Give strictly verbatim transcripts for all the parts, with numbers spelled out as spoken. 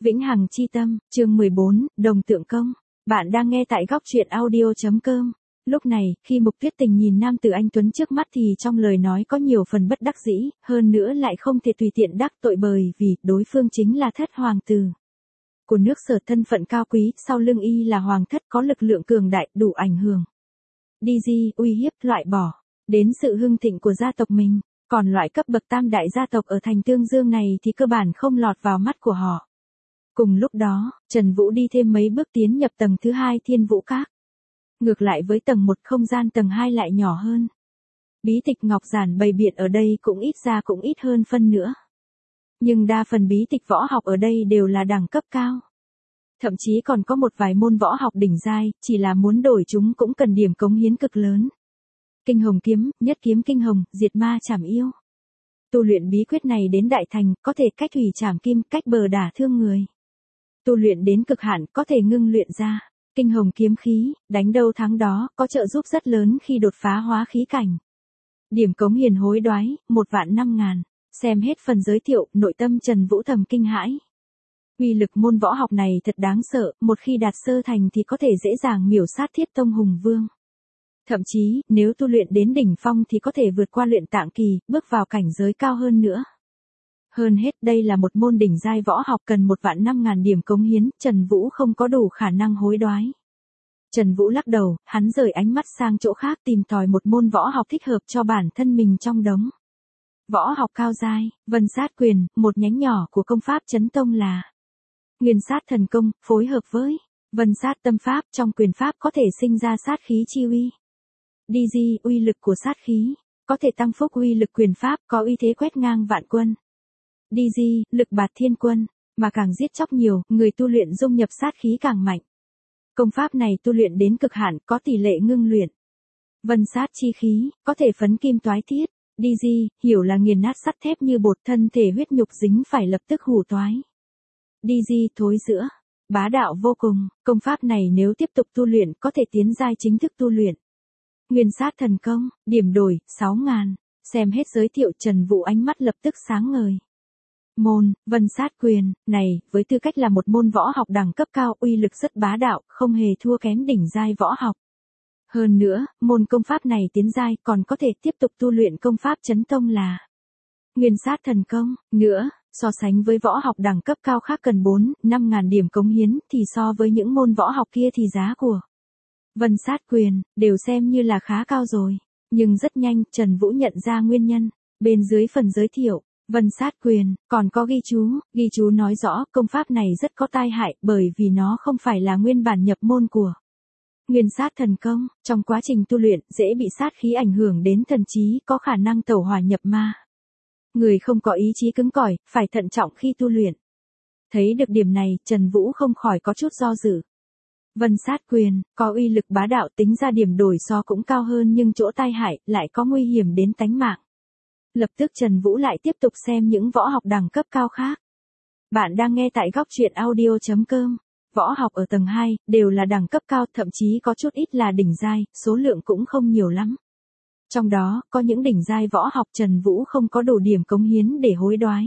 Vĩnh hằng chi tâm, chương mười bốn, Đồng tượng công. Bạn đang nghe tại góc truyện audio.com. Lúc này, khi Mục Tuyết Tình nhìn nam tử anh tuấn trước mắt thì trong lời nói có nhiều phần bất đắc dĩ, hơn nữa lại không thể tùy tiện đắc tội bởi vì đối phương chính là thất hoàng tử của nước Sở, thân phận cao quý, sau lưng y là hoàng thất có lực lượng cường đại, đủ ảnh hưởng đi di, uy hiếp, loại bỏ đến sự hưng thịnh của gia tộc mình. Còn loại cấp bậc tam đại gia tộc ở thành Tương Dương này thì cơ bản không lọt vào mắt của họ. Cùng lúc đó, Trần Vũ đi thêm mấy bước tiến nhập tầng thứ hai Thiên Vũ Các. Ngược lại với tầng một, không gian tầng hai lại nhỏ hơn. Bí tịch ngọc giản bày biện ở đây cũng ít ra cũng ít hơn phân nữa. Nhưng đa phần bí tịch võ học ở đây đều là đẳng cấp cao. Thậm chí còn có một vài môn võ học đỉnh giai, chỉ là muốn đổi chúng cũng cần điểm cống hiến cực lớn. Kinh hồng kiếm, nhất kiếm kinh hồng, diệt ma trảm yêu. Tu luyện bí quyết này đến đại thành, có thể cách thủy trảm kim, cách bờ đả thương người. Tu luyện đến cực hạn, có thể ngưng luyện ra kinh hồng kiếm khí, đánh đâu thắng đó, có trợ giúp rất lớn khi đột phá hóa khí cảnh. Điểm cống hiền hối đoái, một vạn năm ngàn. Xem hết phần giới thiệu, nội tâm Trần Vũ thầm kinh hãi. Uy lực môn võ học này thật đáng sợ, một khi đạt sơ thành thì có thể dễ dàng miểu sát Thiết Tông Hùng Vương. Thậm chí, nếu tu luyện đến đỉnh phong thì có thể vượt qua luyện tạng kỳ, bước vào cảnh giới cao hơn nữa. Hơn hết, đây là một môn đỉnh giai võ học cần một vạn năm ngàn điểm cống hiến, Trần Vũ không có đủ khả năng hối đoái. Trần Vũ lắc đầu, hắn rời ánh mắt sang chỗ khác tìm tòi một môn võ học thích hợp cho bản thân mình trong đống. Võ học cao giai, Vân Sát Quyền, một nhánh nhỏ của công pháp Chấn Tông là Nguyên Sát Thần Công, phối hợp với Vân Sát Tâm Pháp, trong quyền pháp có thể sinh ra sát khí chi uy. đi di, uy lực của sát khí, có thể tăng phúc uy lực quyền pháp, có uy thế quét ngang vạn quân. đi di, lực bạt thiên quân, mà càng giết chóc nhiều, người tu luyện dung nhập sát khí càng mạnh. Công pháp này tu luyện đến cực hạn, có tỷ lệ ngưng luyện. Vân sát chi khí, có thể phấn kim toái thiết. đi di, hiểu là nghiền nát sắt thép như bột, thân thể huyết nhục dính phải lập tức hủ toái. đi di, thối giữa, bá đạo vô cùng, công pháp này nếu tiếp tục tu luyện có thể tiến giai chính thức tu luyện. Nguyên Sát Thần Công, điểm đổi, sáu ngàn. Xem hết giới thiệu Trần Vũ ánh mắt lập tức sáng ngời. Môn, Vân Sát Quyền, này, với tư cách là một môn võ học đẳng cấp cao, uy lực rất bá đạo, không hề thua kém đỉnh giai võ học. Hơn nữa, môn công pháp này tiến giai còn có thể tiếp tục tu luyện công pháp Chấn Tông là Nguyên Sát Thần Công. Nữa, so sánh với võ học đẳng cấp cao khác cần bốn, năm ngàn điểm cống hiến thì so với những môn võ học kia thì giá của Vân Sát Quyền, đều xem như là khá cao rồi. Nhưng rất nhanh, Trần Vũ nhận ra nguyên nhân. Bên dưới phần giới thiệu, Vân Sát Quyền, còn có ghi chú, ghi chú nói rõ công pháp này rất có tai hại bởi vì nó không phải là nguyên bản nhập môn của Nguyên Sát Thần Công. Trong quá trình tu luyện, dễ bị sát khí ảnh hưởng đến thần trí, có khả năng tẩu hỏa nhập ma. Người không có ý chí cứng cỏi, phải thận trọng khi tu luyện. Thấy được điểm này, Trần Vũ không khỏi có chút do dự. Vân Sát Quyền, có uy lực bá đạo, tính ra điểm đổi so cũng cao hơn nhưng chỗ tai hại, lại có nguy hiểm đến tánh mạng. Lập tức Trần Vũ lại tiếp tục xem những võ học đẳng cấp cao khác. Bạn đang nghe tại góc truyện audio.com. Võ học ở tầng hai, đều là đẳng cấp cao, thậm chí có chút ít là đỉnh giai, số lượng cũng không nhiều lắm. Trong đó, có những đỉnh giai võ học Trần Vũ không có đủ điểm cống hiến để hối đoái.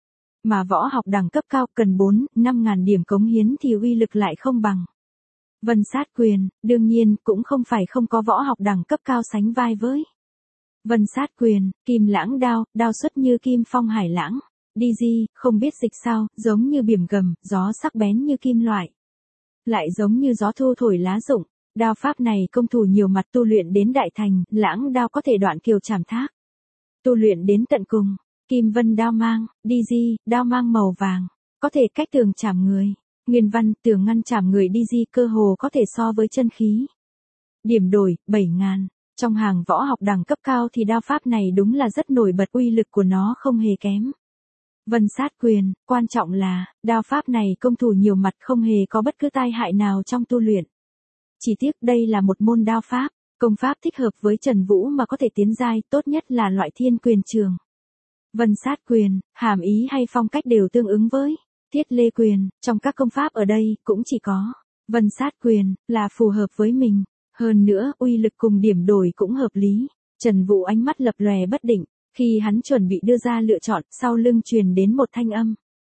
Mà võ học đẳng cấp cao cần bốn, năm ngàn điểm cống hiến thì uy lực lại không bằng Vân Sát Quyền. Đương nhiên, cũng không phải không có võ học đẳng cấp cao sánh vai với Vân Sát Quyền. Kim Lãng Đao, đao xuất như kim phong hải lãng. đi di, không biết dịch sao, giống như biển gầm, gió sắc bén như kim loại. Lại giống như gió thu thổi lá rụng. Đao pháp này công thủ nhiều mặt, tu luyện đến đại thành, lãng đao có thể đoạn kiều chảm thác. Tu luyện đến tận cùng, Kim Vân Đao Mang, đi di, đao mang màu vàng, có thể cách tường chảm người. Nguyên Văn, tường ngăn chảm người đi di, cơ hồ có thể so với chân khí. Điểm đổi, bảy ngàn. Trong hàng võ học đẳng cấp cao thì đao pháp này đúng là rất nổi bật, uy lực của nó không hề kém Vân Sát Quyền. Quan trọng là, đao pháp này công thủ nhiều mặt, không hề có bất cứ tai hại nào trong tu luyện. Chỉ tiếc đây là một môn đao pháp, công pháp thích hợp với Trần Vũ mà có thể tiến giai, tốt nhất là loại Thiên Quyền trường. Vân Sát Quyền, hàm ý hay phong cách đều tương ứng với Thiết Lê Quyền. Trong các công pháp ở đây, cũng chỉ có Vân Sát Quyền là phù hợp với mình. Hơn nữa, uy lực cùng điểm đổi cũng hợp lý. Trần Vũ ánh mắt lập lòe bất định, khi hắn chuẩn bị đưa ra lựa chọn, sau lưng truyền đến một thanh âm.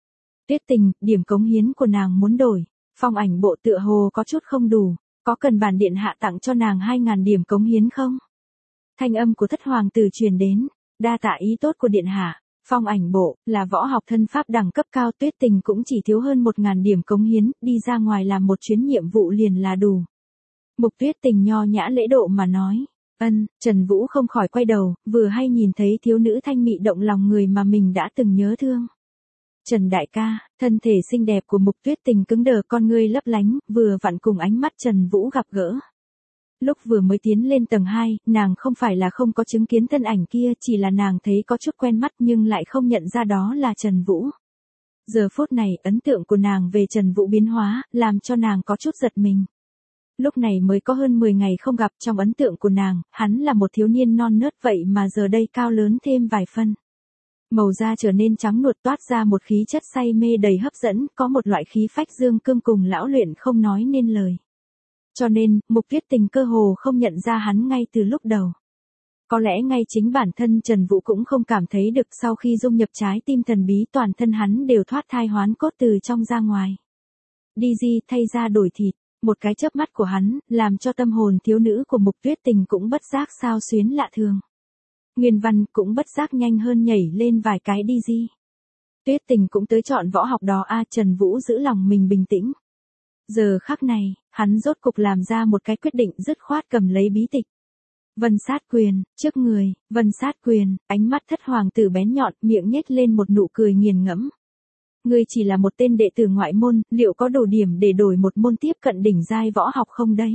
Tuyết Tình, điểm cống hiến của nàng muốn đổi. Phong ảnh bộ tựa hồ có chút không đủ, có cần bản điện hạ tặng cho nàng hai ngàn điểm cống hiến không? Thanh âm của thất hoàng tử truyền đến, đa tạ ý tốt của điện hạ. Phong ảnh bộ, là võ học thân pháp đẳng cấp cao, Tuyết Tình cũng chỉ thiếu hơn một ngàn điểm cống hiến, đi ra ngoài làm một chuyến nhiệm vụ liền là đủ. Mục Tuyết Tình nho nhã lễ độ mà nói, ân, Trần Vũ không khỏi quay đầu, vừa hay nhìn thấy thiếu nữ thanh mị động lòng người mà mình đã từng nhớ thương. Trần đại ca, thân thể xinh đẹp của Mục Tuyết Tình cứng đờ, con ngươi lấp lánh, vừa vặn cùng ánh mắt Trần Vũ gặp gỡ. Lúc vừa mới tiến lên tầng hai, nàng không phải là không có chứng kiến thân ảnh kia, chỉ là nàng thấy có chút quen mắt nhưng lại không nhận ra đó là Trần Vũ. Giờ phút này, ấn tượng của nàng về Trần Vũ biến hóa, làm cho nàng có chút giật mình. Lúc này mới có hơn mười ngày không gặp, trong ấn tượng của nàng, hắn là một thiếu niên non nớt vậy mà giờ đây cao lớn thêm vài phân. Màu da trở nên trắng nuột, toát ra một khí chất say mê đầy hấp dẫn, có một loại khí phách dương cương cùng lão luyện không nói nên lời. Cho nên, Mục Tuyết Tình cơ hồ không nhận ra hắn ngay từ lúc đầu. Có lẽ ngay chính bản thân Trần Vũ cũng không cảm thấy được, sau khi dung nhập trái tim thần bí, toàn thân hắn đều thoát thai hoán cốt từ trong ra ngoài. Đi di thay ra đổi thịt, một cái chớp mắt của hắn, làm cho tâm hồn thiếu nữ của Mục Tuyết Tình cũng bất giác xao xuyến lạ thường. Nguyên văn cũng bất giác nhanh hơn nhảy lên vài cái đi di. Tuyết Tình cũng tới chọn võ học đó a. Trần Vũ giữ lòng mình bình tĩnh. Giờ khắc này, hắn rốt cục làm ra một cái quyết định dứt khoát, cầm lấy bí tịch. Vân sát quyền, trước người, vân sát quyền, ánh mắt thất hoàng tử bén nhọn, miệng nhếch lên một nụ cười nghiền ngẫm. Ngươi chỉ là một tên đệ tử ngoại môn, liệu có đủ điểm để đổi một môn tiếp cận đỉnh giai võ học không đấy?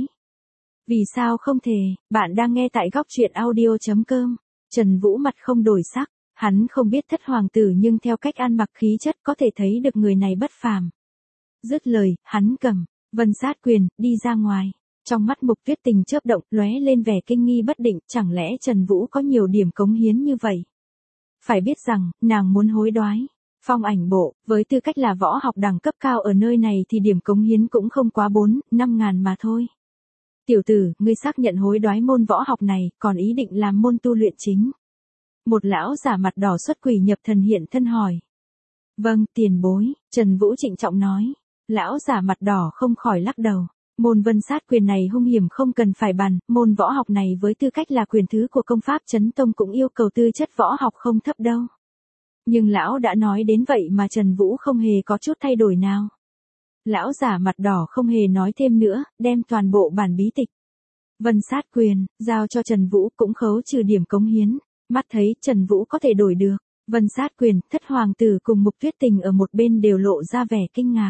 Vì sao không thể, bạn đang nghe tại góc truyện audio chấm com. Trần Vũ mặt không đổi sắc, hắn không biết thất hoàng tử nhưng theo cách ăn mặc khí chất có thể thấy được người này bất phàm. Dứt lời, hắn cầm vân sát quyền, đi ra ngoài. Trong mắt Mục Tuyết Tình chớp động, lóe lên vẻ kinh nghi bất định, chẳng lẽ Trần Vũ có nhiều điểm cống hiến như vậy? Phải biết rằng, nàng muốn hối đoái. Phong ảnh bộ, với tư cách là võ học đẳng cấp cao ở nơi này thì điểm cống hiến cũng không quá bốn, năm ngàn mà thôi. Tiểu tử, ngươi xác nhận hối đoái môn võ học này, còn ý định làm môn tu luyện chính. Một lão giả mặt đỏ xuất quỷ nhập thần hiện thân hỏi. Vâng, tiền bối, Trần Vũ trịnh trọng nói. Lão giả mặt đỏ không khỏi lắc đầu. Môn vân sát quyền này hung hiểm không cần phải bàn, môn võ học này với tư cách là quyền thứ của công pháp Chấn Tông cũng yêu cầu tư chất võ học không thấp đâu. Nhưng lão đã nói đến vậy mà Trần Vũ không hề có chút thay đổi nào. Lão giả mặt đỏ không hề nói thêm nữa, đem toàn bộ bản bí tịch vân sát quyền, giao cho Trần Vũ, cũng khấu trừ điểm cống hiến. Mắt thấy Trần Vũ có thể đổi được vân sát quyền, thất hoàng tử cùng Mục Tuyết Tình ở một bên đều lộ ra vẻ kinh ngạc.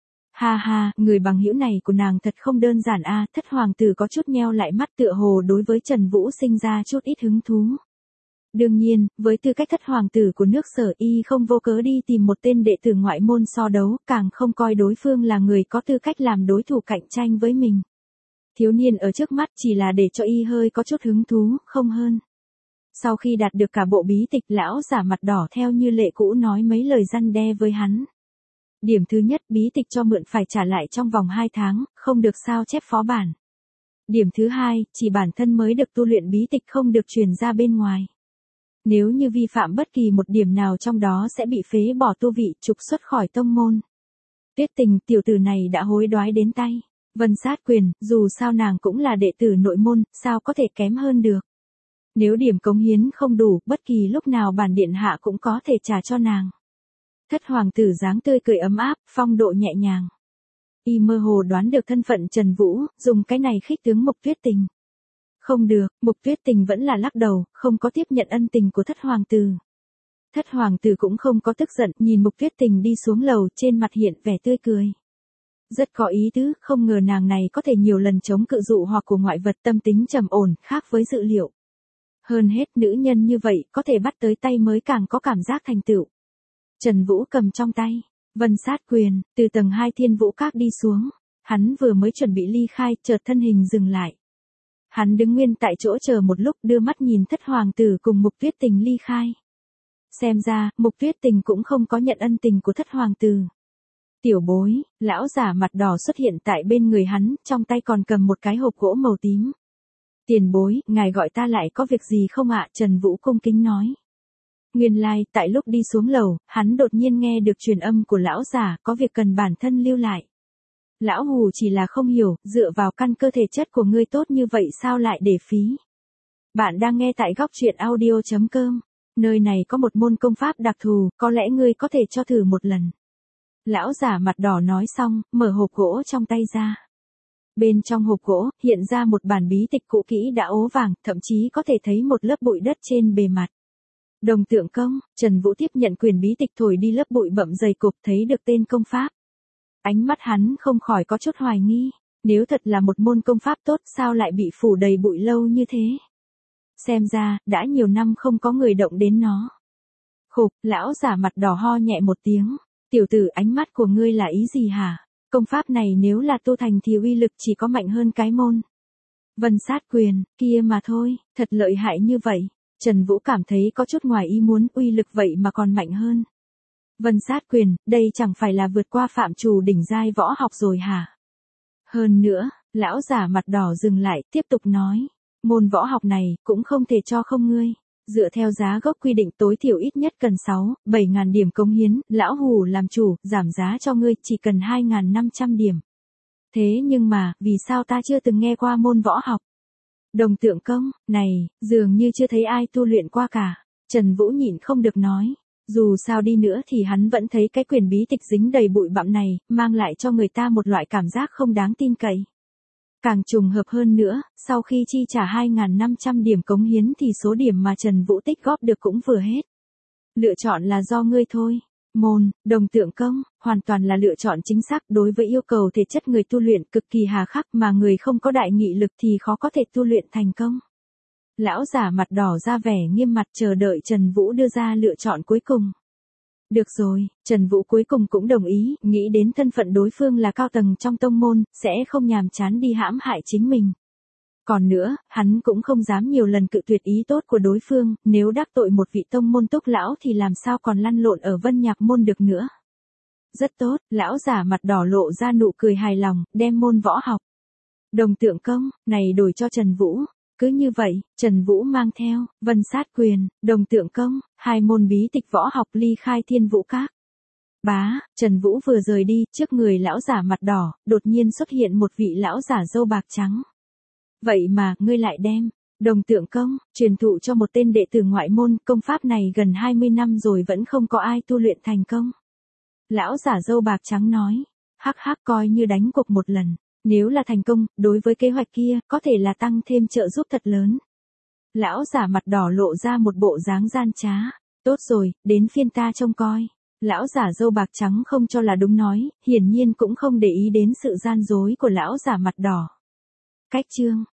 Ha ha, người bằng hữu này của nàng thật không đơn giản a. Thất hoàng tử có chút nheo lại mắt, tựa hồ đối với Trần Vũ sinh ra chút ít hứng thú. Đương nhiên, với tư cách thất hoàng tử của nước Sở, y không vô cớ đi tìm một tên đệ tử ngoại môn so đấu, càng không coi đối phương là người có tư cách làm đối thủ cạnh tranh với mình. Thiếu niên ở trước mắt chỉ là để cho y hơi có chút hứng thú, không hơn. Sau khi đạt được cả bộ bí tịch, lão giả mặt đỏ theo như lệ cũ nói mấy lời răn đe với hắn. Điểm thứ nhất, bí tịch cho mượn phải trả lại trong vòng hai tháng, không được sao chép phó bản. Điểm thứ hai, chỉ bản thân mới được tu luyện bí tịch, không được truyền ra bên ngoài. Nếu như vi phạm bất kỳ một điểm nào trong đó sẽ bị phế bỏ tu vị, trục xuất khỏi tông môn. Tuyết Tình, tiểu tử này đã hối đoái đến tay. Vân sát quyền, dù sao nàng cũng là đệ tử nội môn, sao có thể kém hơn được. Nếu điểm cống hiến không đủ, bất kỳ lúc nào bản điện hạ cũng có thể trả cho nàng. Thất hoàng tử dáng tươi cười ấm áp, phong độ nhẹ nhàng. Y mơ hồ đoán được thân phận Trần Vũ, dùng cái này khích tướng Mục Tuyết Tình. Không được, Mục Tuyết Tình vẫn là lắc đầu, không có tiếp nhận ân tình của thất hoàng tử. Thất hoàng tử cũng không có tức giận, nhìn Mục Tuyết Tình đi xuống lầu, trên mặt hiện vẻ tươi cười. Rất có ý tứ, không ngờ nàng này có thể nhiều lần chống cự dụ hoặc của ngoại vật, tâm tính trầm ổn, khác với dự liệu. Hơn hết, nữ nhân như vậy, có thể bắt tới tay mới càng có cảm giác thành tựu. Trần Vũ cầm trong tay vân sát quyền, từ tầng hai Thiên Vũ Các đi xuống. Hắn vừa mới chuẩn bị ly khai, chợt thân hình dừng lại. Hắn đứng nguyên tại chỗ chờ một lúc, đưa mắt nhìn thất hoàng tử cùng Mục Tuyết Tình ly khai. Xem ra, Mục Tuyết Tình cũng không có nhận ân tình của thất hoàng tử. Tiểu bối, lão giả mặt đỏ xuất hiện tại bên người hắn, trong tay còn cầm một cái hộp gỗ màu tím. Tiền bối, ngài gọi ta lại có việc gì không ạ? Trần Vũ cung kính nói. Nguyên lai, like, tại lúc đi xuống lầu, hắn đột nhiên nghe được truyền âm của lão giả, có việc cần bản thân lưu lại. Lão Hù chỉ là không hiểu, dựa vào căn cơ thể chất của ngươi tốt như vậy sao lại để phí. Bạn đang nghe tại góc truyện audio chấm com. Nơi này có một môn công pháp đặc thù, có lẽ ngươi có thể cho thử một lần. Lão giả mặt đỏ nói xong, mở hộp gỗ trong tay ra. Bên trong hộp gỗ, hiện ra một bản bí tịch cũ kỹ đã ố vàng, thậm chí có thể thấy một lớp bụi đất trên bề mặt. Đồng tượng công, Trần Vũ tiếp nhận quyền bí tịch thổi đi lớp bụi bậm dày cục, thấy được tên công pháp. Ánh mắt hắn không khỏi có chút hoài nghi, nếu thật là một môn công pháp tốt sao lại bị phủ đầy bụi lâu như thế. Xem ra, đã nhiều năm không có người động đến nó. Khục, lão giả mặt đỏ ho nhẹ một tiếng, tiểu tử ánh mắt của ngươi là ý gì hả? Công pháp này nếu là tu thành thì uy lực chỉ có mạnh hơn cái môn Vân sát quyền, kia mà thôi, thật lợi hại như vậy. Trần Vũ cảm thấy có chút ngoài ý muốn, uy lực vậy mà còn mạnh hơn. Vân sát quyền, đây chẳng phải là vượt qua phạm trù đỉnh giai võ học rồi hả? Hơn nữa, lão giả mặt đỏ dừng lại, tiếp tục nói, môn võ học này cũng không thể cho không ngươi. Dựa theo giá gốc quy định tối thiểu ít nhất cần sáu, bảy ngàn điểm cống hiến, lão Hù làm chủ, giảm giá cho ngươi chỉ cần hai ngàn năm trăm điểm. Thế nhưng mà, vì sao ta chưa từng nghe qua môn võ học? Đồng tượng công, này, dường như chưa thấy ai tu luyện qua cả. Trần Vũ nhịn không được nói. Dù sao đi nữa thì hắn vẫn thấy cái quyền bí tịch dính đầy bụi bặm này, mang lại cho người ta một loại cảm giác không đáng tin cậy. Càng trùng hợp hơn nữa, sau khi chi trả hai ngàn năm trăm điểm cống hiến thì số điểm mà Trần Vũ tích góp được cũng vừa hết. Lựa chọn là do ngươi thôi. Môn, đồng tượng công, hoàn toàn là lựa chọn chính xác đối với yêu cầu thể chất người tu luyện cực kỳ hà khắc mà người không có đại nghị lực thì khó có thể tu luyện thành công. Lão giả mặt đỏ ra vẻ nghiêm mặt chờ đợi Trần Vũ đưa ra lựa chọn cuối cùng. Được rồi, Trần Vũ cuối cùng cũng đồng ý, nghĩ đến thân phận đối phương là cao tầng trong tông môn, sẽ không nhàm chán đi hãm hại chính mình. Còn nữa, hắn cũng không dám nhiều lần cự tuyệt ý tốt của đối phương, nếu đắc tội một vị tông môn túc lão thì làm sao còn lăn lộn ở Vân Nhạc môn được nữa. Rất tốt, lão giả mặt đỏ lộ ra nụ cười hài lòng, đem môn võ học. Đồng tượng công, này đổi cho Trần Vũ. Cứ như vậy, Trần Vũ mang theo, Vân sát quyền, đồng tượng công, hai môn bí tịch võ học ly khai Thiên Vũ Các. Bá, Trần Vũ vừa rời đi, trước người lão giả mặt đỏ, đột nhiên xuất hiện một vị lão giả râu bạc trắng. Vậy mà, ngươi lại đem, đồng tượng công, truyền thụ cho một tên đệ tử ngoại môn, công pháp này gần hai mươi năm rồi vẫn không có ai tu luyện thành công. Lão giả râu bạc trắng nói, hắc hắc coi như đánh cuộc một lần. Nếu là thành công, đối với kế hoạch kia, có thể là tăng thêm trợ giúp thật lớn. Lão giả mặt đỏ lộ ra một bộ dáng gian trá. Tốt rồi, đến phiên ta trông coi. Lão giả râu bạc trắng không cho là đúng nói, hiển nhiên cũng không để ý đến sự gian dối của lão giả mặt đỏ. Cách chương